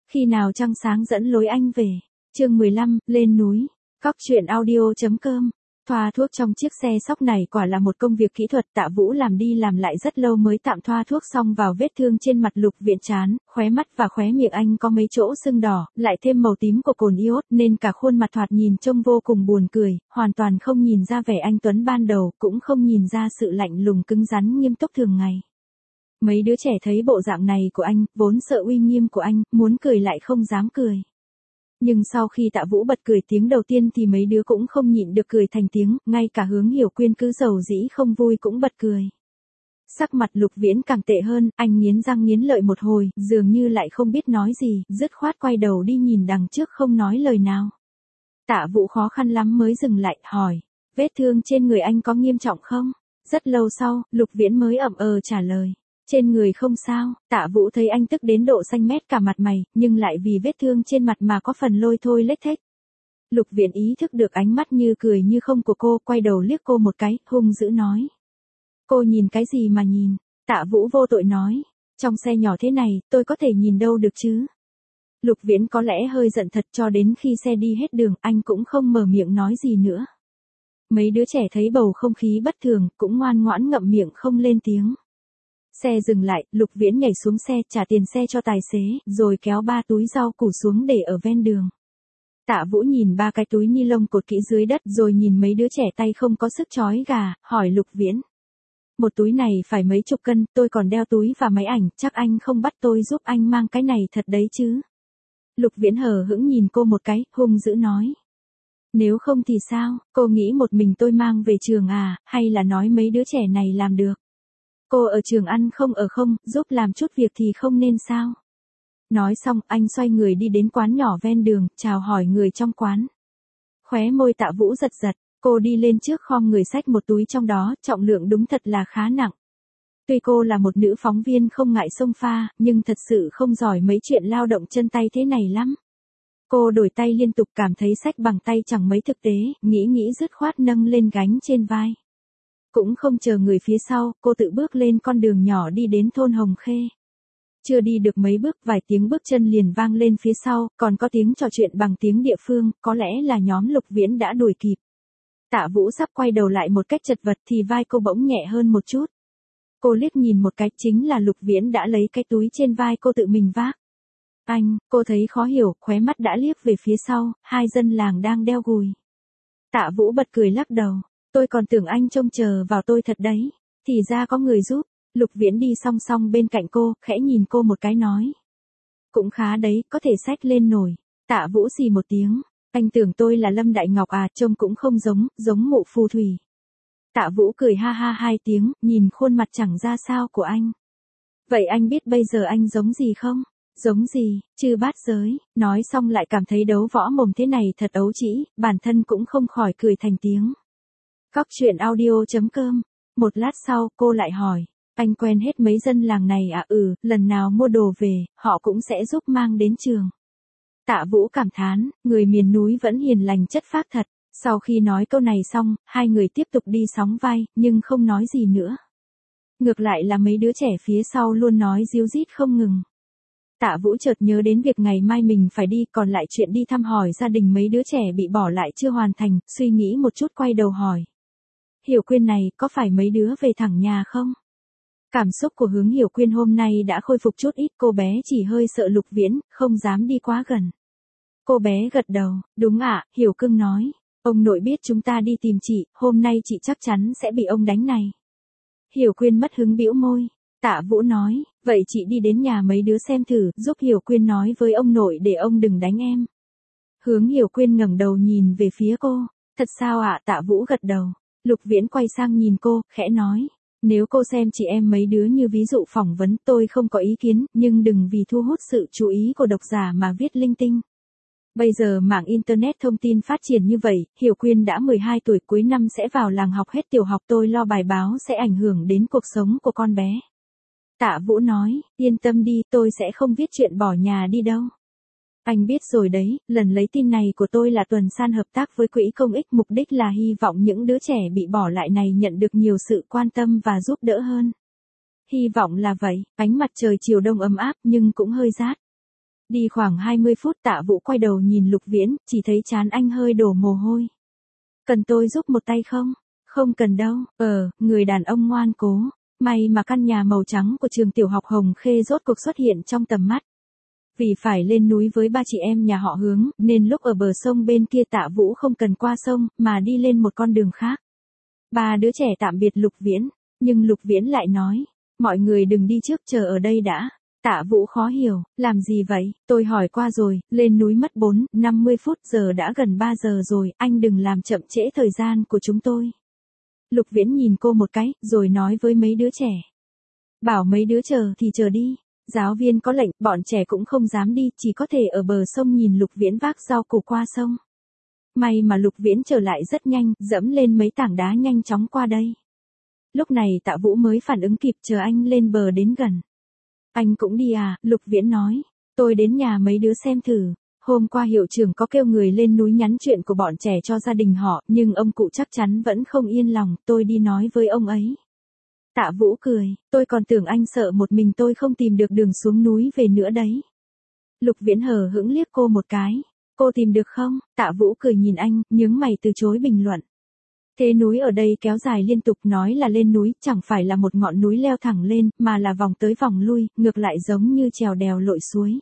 Khi nào trăng sáng dẫn lối anh về. Chương 15, lên núi. Cóc truyện audio.com. Thoa thuốc trong chiếc xe sóc này quả là một công việc kỹ thuật. Tạ Vũ làm đi làm lại rất lâu mới tạm thoa thuốc xong vào vết thương trên mặt Lục Viễn trán, khóe mắt và khóe miệng anh có mấy chỗ sưng đỏ, lại thêm màu tím của cồn iốt nên cả khuôn mặt thoạt nhìn trông vô cùng buồn cười, hoàn toàn không nhìn ra vẻ anh tuấn ban đầu, cũng không nhìn ra sự lạnh lùng cứng rắn nghiêm túc thường ngày. Mấy đứa trẻ thấy bộ dạng này của anh, vốn sợ uy nghiêm của anh, muốn cười lại không dám cười. Nhưng sau khi Tạ Vũ bật cười tiếng đầu tiên thì mấy đứa cũng không nhịn được cười thành tiếng, ngay cả Hướng Hiểu Quyên cứ dầu dĩ không vui cũng bật cười. Sắc mặt Lục Viễn càng tệ hơn, anh nghiến răng nghiến lợi một hồi, dường như lại không biết nói gì, dứt khoát quay đầu đi nhìn đằng trước không nói lời nào. Tạ Vũ khó khăn lắm mới dừng lại, hỏi, vết thương trên người anh có nghiêm trọng không? Rất lâu sau, Lục Viễn mới ậm trả lời. Trên người không sao. Tạ Vũ thấy anh tức đến độ xanh mét cả mặt mày, nhưng lại vì vết thương trên mặt mà có phần lôi thôi lếch thếch. Lục Viễn ý thức được ánh mắt như cười như không của cô, quay đầu liếc cô một cái, hung dữ nói. Cô nhìn cái gì mà nhìn? Tạ Vũ vô tội nói. Trong xe nhỏ thế này, tôi có thể nhìn đâu được chứ? Lục Viễn có lẽ hơi giận thật, cho đến khi xe đi hết đường, anh cũng không mở miệng nói gì nữa. Mấy đứa trẻ thấy bầu không khí bất thường, cũng ngoan ngoãn ngậm miệng không lên tiếng. Xe dừng lại, Lục Viễn nhảy xuống xe, trả tiền xe cho tài xế, rồi kéo 3 túi rau củ xuống để ở ven đường. Tạ Vũ nhìn 3 cái túi ni lông cột kỹ dưới đất, rồi nhìn mấy đứa trẻ tay không có sức trói gà, hỏi Lục Viễn. Một túi này phải mấy chục cân, tôi còn đeo túi và máy ảnh, chắc anh không bắt tôi giúp anh mang cái này thật đấy chứ? Lục Viễn hờ hững nhìn cô một cái, hung dữ nói. Nếu không thì sao, cô nghĩ một mình tôi mang về trường à, hay là nói mấy đứa trẻ này làm được? Cô ở trường ăn không ở không, giúp làm chút việc thì không nên sao? Nói xong, anh xoay người đi đến quán nhỏ ven đường, chào hỏi người trong quán. Khóe môi Tạ Vũ giật giật, cô đi lên trước khom người xách một túi trong đó, trọng lượng đúng thật là khá nặng. Tuy cô là một nữ phóng viên không ngại xông pha, nhưng thật sự không giỏi mấy chuyện lao động chân tay thế này lắm. Cô đổi tay liên tục, cảm thấy xách bằng tay chẳng mấy thực tế, nghĩ dứt khoát nâng lên gánh trên vai. Cũng không chờ người phía sau, cô tự bước lên con đường nhỏ đi đến thôn Hồng Khê. Chưa đi được mấy bước, vài tiếng bước chân liền vang lên phía sau, còn có tiếng trò chuyện bằng tiếng địa phương, có lẽ là nhóm Lục Viễn đã đuổi kịp. Tạ Vũ sắp quay đầu lại một cách chật vật thì vai cô bỗng nhẹ hơn một chút. Cô liếc nhìn một cái, chính là Lục Viễn đã lấy cái túi trên vai cô tự mình vác. Anh, cô thấy khó hiểu, khóe mắt đã liếc về phía sau, 2 dân làng đang đeo gùi. Tạ Vũ bật cười lắc đầu. Tôi còn tưởng anh trông chờ vào tôi thật đấy. Thì ra có người giúp. Lục Viễn đi song song bên cạnh cô, khẽ nhìn cô một cái nói. Cũng khá đấy, có thể xách lên nổi. Tạ Vũ xì một tiếng. Anh tưởng tôi là Lâm Đại Ngọc à, trông cũng không giống mụ phù thủy. Tạ Vũ cười ha ha 2 tiếng, nhìn khuôn mặt chẳng ra sao của anh. Vậy anh biết bây giờ anh giống gì không? Giống gì, Chư Bát Giới. Nói xong lại cảm thấy đấu võ mồm thế này thật ấu trĩ, bản thân cũng không khỏi cười thành tiếng. Cóc truyện audio.com. Một lát sau, cô lại hỏi, anh quen hết mấy dân làng này à? Lần nào mua đồ về, họ cũng sẽ giúp mang đến trường. Tạ Vũ cảm thán, người miền núi vẫn hiền lành chất phác thật. Sau khi nói câu này xong, 2 người tiếp tục đi sóng vai, nhưng không nói gì nữa. Ngược lại là mấy đứa trẻ phía sau luôn nói ríu rít không ngừng. Tạ Vũ chợt nhớ đến việc ngày mai mình phải đi, còn lại chuyện đi thăm hỏi gia đình mấy đứa trẻ bị bỏ lại chưa hoàn thành, suy nghĩ một chút quay đầu hỏi. Hiểu Quyên này, có phải mấy đứa về thẳng nhà không? Cảm xúc của Hướng Hiểu Quyên hôm nay đã khôi phục chút ít, cô bé chỉ hơi sợ Lục Viễn, không dám đi quá gần. Cô bé gật đầu, đúng ạ, Hiểu Cưng nói. Ông nội biết chúng ta đi tìm chị, hôm nay chị chắc chắn sẽ bị ông đánh này. Hiểu Quyên mất hứng bĩu môi. Tạ Vũ nói, vậy chị đi đến nhà mấy đứa xem thử, giúp Hiểu Quyên nói với ông nội để ông đừng đánh em. Hướng Hiểu Quyên ngẩng đầu nhìn về phía cô. Thật sao ạ? Tạ Vũ gật đầu. Lục Viễn quay sang nhìn cô, khẽ nói. Nếu cô xem chị em mấy đứa như ví dụ phỏng vấn, tôi không có ý kiến, nhưng đừng vì thu hút sự chú ý của độc giả mà viết linh tinh. Bây giờ mạng Internet thông tin phát triển như vậy, Hiểu Quyên đã 12 tuổi, cuối năm sẽ vào làng học hết tiểu học, tôi lo bài báo sẽ ảnh hưởng đến cuộc sống của con bé. Tạ Vũ nói, yên tâm đi, tôi sẽ không viết chuyện bỏ nhà đi đâu. Anh biết rồi đấy, lần lấy tin này của tôi là tuần san hợp tác với quỹ công ích, mục đích là hy vọng những đứa trẻ bị bỏ lại này nhận được nhiều sự quan tâm và giúp đỡ hơn. Hy vọng là vậy, ánh mặt trời chiều đông ấm áp nhưng cũng hơi rát. Đi khoảng 20 phút Tạ Vũ quay đầu nhìn Lục Viễn, chỉ thấy trán anh hơi đổ mồ hôi. Cần tôi giúp một tay không? Không cần đâu, người đàn ông ngoan cố. May mà căn nhà màu trắng của trường tiểu học Hồng Khê rốt cuộc xuất hiện trong tầm mắt. Vì phải lên núi với ba chị em nhà họ Hướng, nên lúc ở bờ sông bên kia Tạ Vũ không cần qua sông, mà đi lên một con đường khác. Ba đứa trẻ tạm biệt Lục Viễn, nhưng Lục Viễn lại nói, mọi người đừng đi trước, chờ ở đây đã. Tạ Vũ khó hiểu, làm gì vậy, tôi hỏi qua rồi, lên núi mất 50 phút, giờ đã gần 3 giờ rồi, anh đừng làm chậm trễ thời gian của chúng tôi. Lục Viễn nhìn cô một cái, rồi nói với mấy đứa trẻ. Bảo mấy đứa chờ thì chờ đi. Giáo viên có lệnh, bọn trẻ cũng không dám đi, chỉ có thể ở bờ sông nhìn Lục Viễn vác rau củ qua sông. May mà Lục Viễn trở lại rất nhanh, dẫm lên mấy tảng đá nhanh chóng qua đây. Lúc này Tạ Vũ mới phản ứng kịp, chờ anh lên bờ đến gần. Anh cũng đi à, Lục Viễn nói. Tôi đến nhà mấy đứa xem thử. Hôm qua hiệu trưởng có kêu người lên núi nhắn chuyện của bọn trẻ cho gia đình họ, nhưng ông cụ chắc chắn vẫn không yên lòng, tôi đi nói với ông ấy. Tạ Vũ cười, tôi còn tưởng anh sợ một mình tôi không tìm được đường xuống núi về nữa đấy. Lục Viễn hờ hững liếc cô một cái. Cô tìm được không? Tạ Vũ cười nhìn anh, nhướng mày từ chối bình luận. Thế núi ở đây kéo dài liên tục, nói là lên núi, chẳng phải là một ngọn núi leo thẳng lên, mà là vòng tới vòng lui, ngược lại giống như trèo đèo lội suối.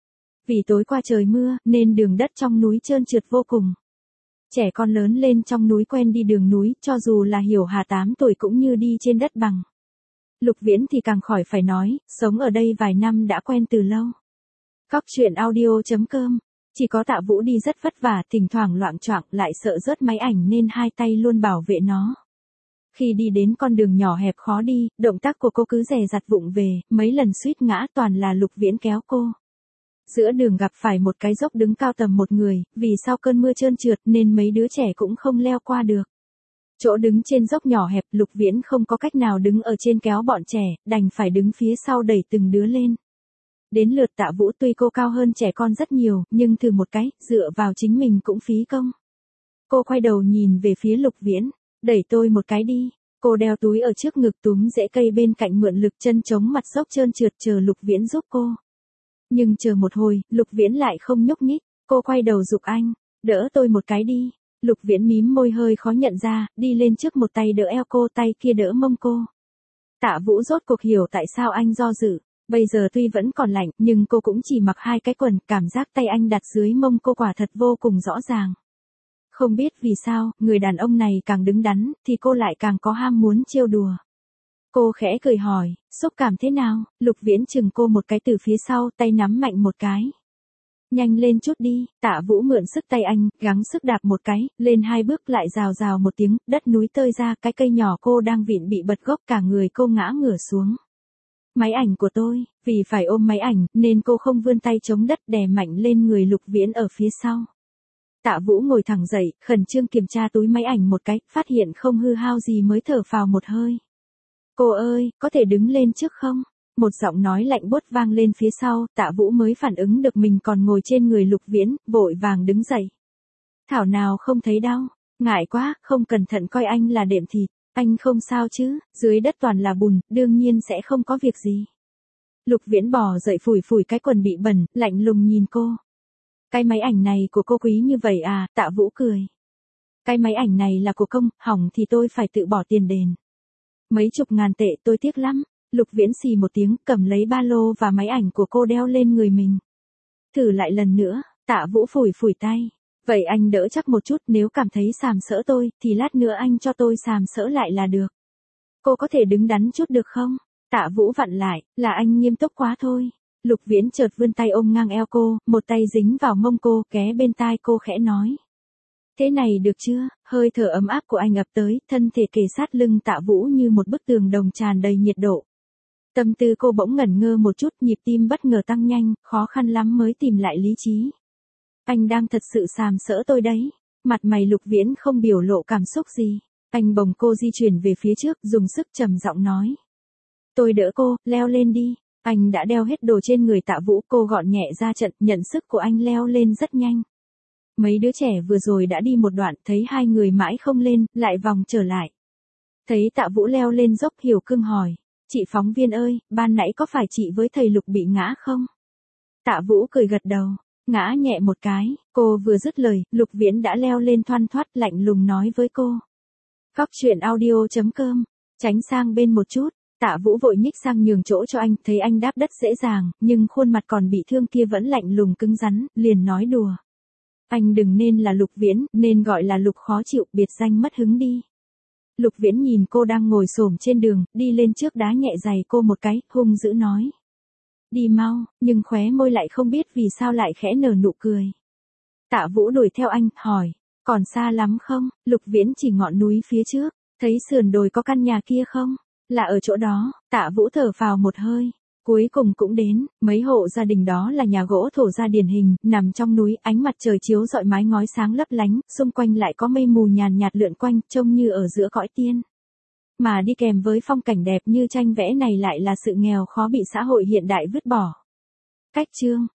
Vì tối qua trời mưa, nên đường đất trong núi trơn trượt vô cùng. Trẻ con lớn lên trong núi quen đi đường núi, cho dù là Hiểu Hà 8 tuổi cũng như đi trên đất bằng. Lục Viễn thì càng khỏi phải nói, sống ở đây vài năm đã quen từ lâu. Cóc truyện audio.com. Chỉ có Tạ Vũ đi rất vất vả, thỉnh thoảng loạng choạng, lại sợ rớt máy ảnh nên hai tay luôn bảo vệ nó. Khi đi đến con đường nhỏ hẹp khó đi, động tác của cô cứ dè dặt vụng về, mấy lần suýt ngã toàn là Lục Viễn kéo cô. Giữa đường gặp phải một cái dốc đứng cao tầm một người, vì sau cơn mưa trơn trượt nên mấy đứa trẻ cũng không leo qua được. Chỗ đứng trên dốc nhỏ hẹp, Lục Viễn không có cách nào đứng ở trên kéo bọn trẻ, đành phải đứng phía sau đẩy từng đứa lên. Đến lượt Tạ Vũ, tuy cô cao hơn trẻ con rất nhiều, nhưng thử một cái, dựa vào chính mình cũng phí công. Cô quay đầu nhìn về phía Lục Viễn, đẩy tôi một cái đi. Cô đeo túi ở trước ngực, túm rễ cây bên cạnh mượn lực chân chống mặt dốc trơn trượt chờ Lục Viễn giúp cô. Nhưng chờ một hồi, Lục Viễn lại không nhúc nhích, cô quay đầu giục anh, đỡ tôi một cái đi. Lục Viễn mím môi hơi khó nhận ra, đi lên trước một tay đỡ eo cô, tay kia đỡ mông cô. Tạ Vũ rốt cuộc hiểu tại sao anh do dự. Bây giờ tuy vẫn còn lạnh, nhưng cô cũng chỉ mặc 2 cái quần, cảm giác tay anh đặt dưới mông cô quả thật vô cùng rõ ràng. Không biết vì sao, người đàn ông này càng đứng đắn, thì cô lại càng có ham muốn trêu đùa. Cô khẽ cười hỏi, xúc cảm thế nào? Lục Viễn chừng cô một cái từ phía sau, tay nắm mạnh một cái. Nhanh lên chút đi. Tạ Vũ mượn sức tay anh, gắng sức đạp một cái, lên 2 bước lại rào rào một tiếng, đất núi tơi ra, cái cây nhỏ cô đang vịn bị bật gốc, cả người cô ngã ngửa xuống. Máy ảnh của tôi, vì phải ôm máy ảnh, nên cô không vươn tay chống đất, đè mạnh lên người Lục Viễn ở phía sau. Tạ Vũ ngồi thẳng dậy, khẩn trương kiểm tra túi máy ảnh một cái, phát hiện không hư hao gì mới thở phào một hơi. Cô ơi, có thể đứng lên trước không? Một giọng nói lạnh buốt vang lên phía sau, Tạ Vũ mới phản ứng được mình còn ngồi trên người Lục Viễn, vội vàng đứng dậy. Thảo nào không thấy đau, ngại quá, không cẩn thận coi anh là đệm thịt. Anh không sao chứ, dưới đất toàn là bùn, đương nhiên sẽ không có việc gì. Lục Viễn bò dậy phủi phủi cái quần bị bẩn, lạnh lùng nhìn cô. Cái máy ảnh này của cô quý như vậy à? Tạ Vũ cười. Cái máy ảnh này là của công, hỏng thì tôi phải tự bỏ tiền đền. Mấy chục ngàn tệ, tôi tiếc lắm. Lục Viễn xì một tiếng, cầm lấy ba lô và máy ảnh của cô đeo lên người mình. Thử lại lần nữa. Tạ Vũ phủi phủi tay. Vậy anh đỡ chắc một chút, nếu cảm thấy sàm sỡ tôi, thì lát nữa anh cho tôi sàm sỡ lại là được. Cô có thể đứng đắn chút được không? Tạ Vũ vặn lại, là anh nghiêm túc quá thôi. Lục Viễn chợt vươn tay ôm ngang eo cô, một tay dính vào mông cô, ghé bên tai cô khẽ nói. Thế này được chưa? Hơi thở ấm áp của anh ập tới, thân thể kề sát lưng Tạ Vũ như một bức tường đồng tràn đầy nhiệt độ. Tâm tư cô bỗng ngẩn ngơ một chút, nhịp tim bất ngờ tăng nhanh, khó khăn lắm mới tìm lại lý trí. Anh đang thật sự sàm sỡ tôi đấy. Mặt mày Lục Viễn không biểu lộ cảm xúc gì. Anh bồng cô di chuyển về phía trước, dùng sức trầm giọng nói. Tôi đỡ cô, leo lên đi. Anh đã đeo hết đồ trên người Tạ Vũ, cô gọn nhẹ ra trận, nhận sức của anh leo lên rất nhanh. Mấy đứa trẻ vừa rồi đã đi một đoạn, thấy hai người mãi không lên, lại vòng trở lại. Thấy Tạ Vũ leo lên dốc, Hiểu Cương hỏi. Chị phóng viên ơi, ban nãy có phải chị với thầy Lục bị ngã không? Tạ Vũ cười gật đầu, ngã nhẹ một cái, cô vừa dứt lời, Lục Viễn đã leo lên thoăn thoắt lạnh lùng nói với cô. Cóc truyện audio.com, tránh sang bên một chút. Tạ Vũ vội nhích sang nhường chỗ cho anh, thấy anh đáp đất dễ dàng, nhưng khuôn mặt còn bị thương kia vẫn lạnh lùng cứng rắn, liền nói đùa. Anh đừng nên là Lục Viễn, nên gọi là Lục khó chịu, biệt danh mất hứng đi. Lục Viễn nhìn cô đang ngồi xổm trên đường, đi lên trước đá nhẹ giày cô một cái, hung dữ nói. Đi mau, nhưng khóe môi lại không biết vì sao lại khẽ nở nụ cười. Tạ Vũ đuổi theo anh, hỏi, còn xa lắm không? Lục Viễn chỉ ngọn núi phía trước, thấy sườn đồi có căn nhà kia không? Là ở chỗ đó. Tạ Vũ thở phào một hơi. Cuối cùng cũng đến, mấy hộ gia đình đó là nhà gỗ thổ gia điển hình, nằm trong núi, ánh mặt trời chiếu rọi mái ngói sáng lấp lánh, xung quanh lại có mây mù nhàn nhạt lượn quanh, trông như ở giữa cõi tiên. Mà đi kèm với phong cảnh đẹp như tranh vẽ này lại là sự nghèo khó bị xã hội hiện đại vứt bỏ. Cách chương